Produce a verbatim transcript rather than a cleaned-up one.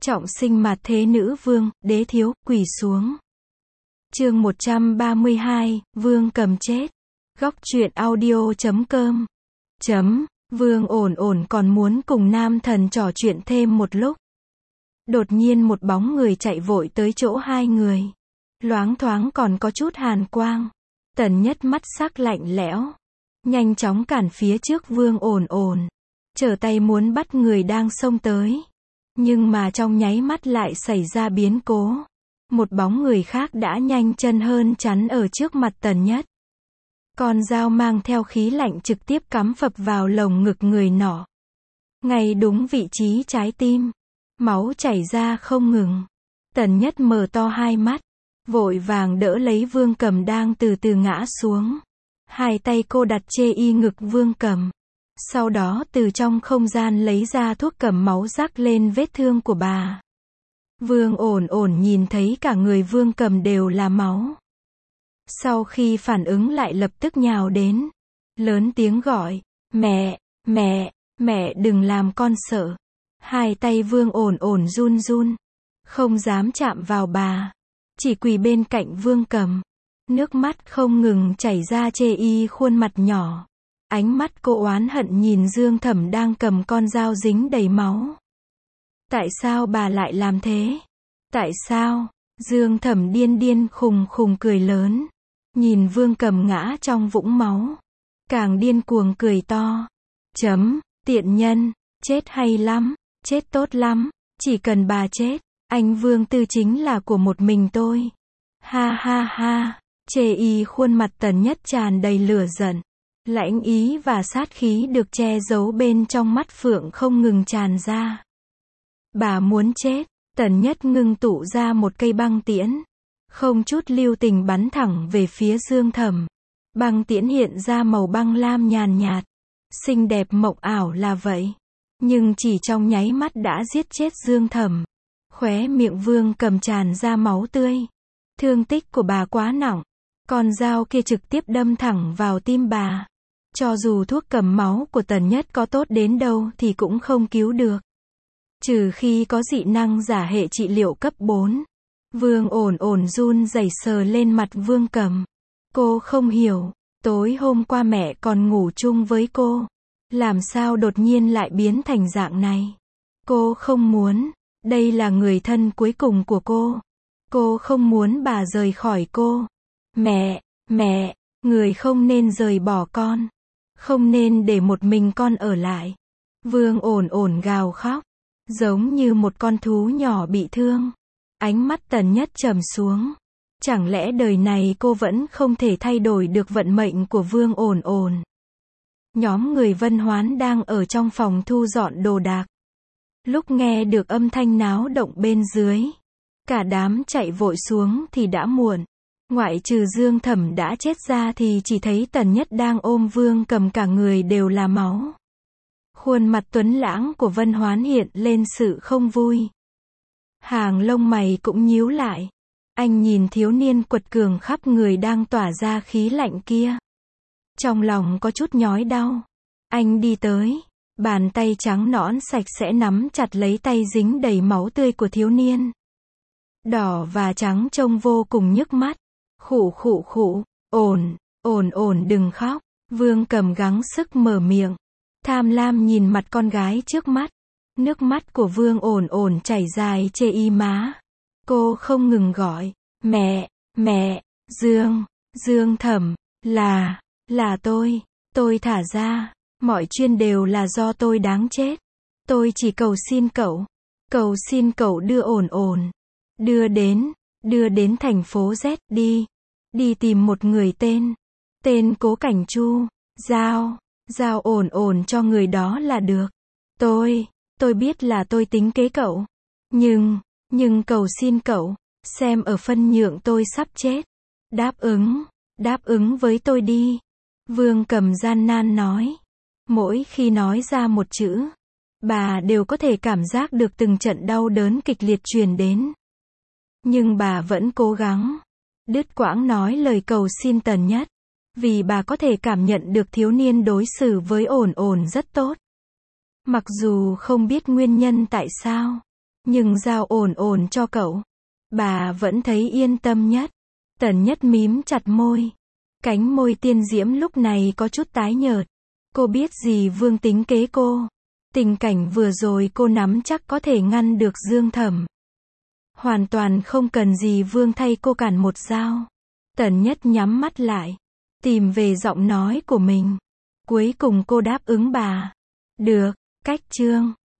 Trọng sinh mạt thế nữ vương, đế thiếu, quỳ xuống. Chương một trăm ba mươi hai, Vương Cầm chết. Góc truyện audio chấm com. Chấm, Vương ổn ổn còn muốn cùng nam thần trò chuyện thêm một lúc. Đột nhiên một bóng người chạy vội tới chỗ hai người. Loáng thoáng còn có chút hàn quang. Tần Nhất mắt sắc lạnh lẽo. Nhanh chóng cản phía trước Vương ổn ổn. Trở tay muốn bắt người đang xông tới. Nhưng mà trong nháy mắt lại xảy ra biến cố. Một bóng người khác đã nhanh chân hơn chắn ở trước mặt Tần Nhất. Con dao mang theo khí lạnh trực tiếp cắm phập vào lồng ngực người nọ. Ngay đúng vị trí trái tim. Máu chảy ra không ngừng. Tần Nhất mở to hai mắt. Vội vàng đỡ lấy Vương Cầm đang từ từ ngã xuống. Hai tay cô đặt chê y ngực Vương Cầm. Sau đó từ trong không gian lấy ra thuốc cầm máu rắc lên vết thương của bà. Vương ổn ổn nhìn thấy cả người Vương Cầm đều là máu. Sau khi phản ứng lại lập tức nhào đến. Lớn tiếng gọi, mẹ, mẹ, mẹ đừng làm con sợ. Hai tay Vương ổn ổn run run. Không dám chạm vào bà. Chỉ quỳ bên cạnh Vương Cầm. Nước mắt không ngừng chảy ra chê y khuôn mặt nhỏ. Ánh mắt cô oán hận nhìn Dương Thẩm đang cầm con dao dính đầy máu. Tại sao bà lại làm thế? Tại sao? Dương Thẩm điên điên khùng khùng cười lớn. Nhìn Vương Cầm ngã trong vũng máu. Càng điên cuồng cười to. Chấm, tiện nhân, chết hay lắm, chết tốt lắm, chỉ cần bà chết, anh Vương Tư chính là của một mình tôi. Ha ha ha, chê y khuôn mặt Tần Nhất tràn đầy lửa giận. Lãnh ý và sát khí được che giấu bên trong mắt phượng không ngừng tràn ra. Bà muốn chết, Tần Nhất ngưng tụ ra một cây băng tiễn. Không chút lưu tình bắn thẳng về phía Dương Thẩm. Băng tiễn hiện ra màu băng lam nhàn nhạt. Xinh đẹp mộng ảo là vậy. Nhưng chỉ trong nháy mắt đã giết chết Dương Thẩm. Khóe miệng Vương Cầm tràn ra máu tươi. Thương tích của bà quá nặng. Con dao kia trực tiếp đâm thẳng vào tim bà. Cho dù thuốc cầm máu của Tần Nhất có tốt đến đâu thì cũng không cứu được. Trừ khi có dị năng giả hệ trị liệu cấp bốn. Vương ổn ổn run rẩy sờ lên mặt Vương Cầm. Cô không hiểu, tối hôm qua mẹ còn ngủ chung với cô. Làm sao đột nhiên lại biến thành dạng này? Cô không muốn, đây là người thân cuối cùng của cô. Cô không muốn bà rời khỏi cô. Mẹ, mẹ, người không nên rời bỏ con. Không nên để một mình con ở lại. Vương ổn ổn gào khóc. Giống như một con thú nhỏ bị thương. Ánh mắt Tần Nhất trầm xuống. Chẳng lẽ đời này cô vẫn không thể thay đổi được vận mệnh của Vương ổn ổn. Nhóm người Vân Hoán đang ở trong phòng thu dọn đồ đạc. Lúc nghe được âm thanh náo động bên dưới. Cả đám chạy vội xuống thì đã muộn. Ngoại trừ Dương Thẩm đã chết ra thì chỉ thấy Tần Nhất đang ôm Vương Cầm cả người đều là máu. Khuôn mặt tuấn lãng của Vân Hoán hiện lên sự không vui. Hàng lông mày cũng nhíu lại. Anh nhìn thiếu niên quật cường khắp người đang tỏa ra khí lạnh kia. Trong lòng có chút nhói đau. Anh đi tới. Bàn tay trắng nõn sạch sẽ nắm chặt lấy tay dính đầy máu tươi của thiếu niên. Đỏ và trắng trông vô cùng nhức mắt. Khụ khụ khụ, ổn, ổn ổn đừng khóc. Vương Cầm gắng sức mở miệng. Tham lam nhìn mặt con gái trước mắt. Nước mắt của Vương ổn ổn chảy dài chê y má. Cô không ngừng gọi, mẹ, mẹ, Dương, Dương Thẩm, là, là tôi, tôi thả ra, mọi chuyện đều là do tôi đáng chết. Tôi chỉ cầu xin cậu, cầu xin cậu đưa ổn ổn, đưa đến, đưa đến thành phố Z đi, đi tìm một người tên, tên Cố Cảnh Chu, giao, giao ổn ổn cho người đó là được. Tôi, tôi biết là tôi tính kế cậu, nhưng, nhưng cầu xin cậu, xem ở phân nhượng tôi sắp chết. Đáp ứng, đáp ứng với tôi đi. Vương Cầm gian nan nói. Mỗi khi nói ra một chữ, bà đều có thể cảm giác được từng trận đau đớn kịch liệt truyền đến. Nhưng bà vẫn cố gắng. Đứt quãng nói lời cầu xin Tần Nhất. Vì bà có thể cảm nhận được thiếu niên đối xử với ổn ổn rất tốt. Mặc dù không biết nguyên nhân tại sao. Nhưng giao ổn ổn cho cậu. Bà vẫn thấy yên tâm nhất. Tần Nhất mím chặt môi. Cánh môi tiên diễm lúc này có chút tái nhợt. Cô biết gì Vương tính kế cô. Tình cảnh vừa rồi cô nắm chắc có thể ngăn được Dương Thẩm. Hoàn toàn không cần gì Vương thay cô cản một dao. Tần Nhất nhắm mắt lại. Tìm về giọng nói của mình. Cuối cùng cô đáp ứng bà. Được, cách chương.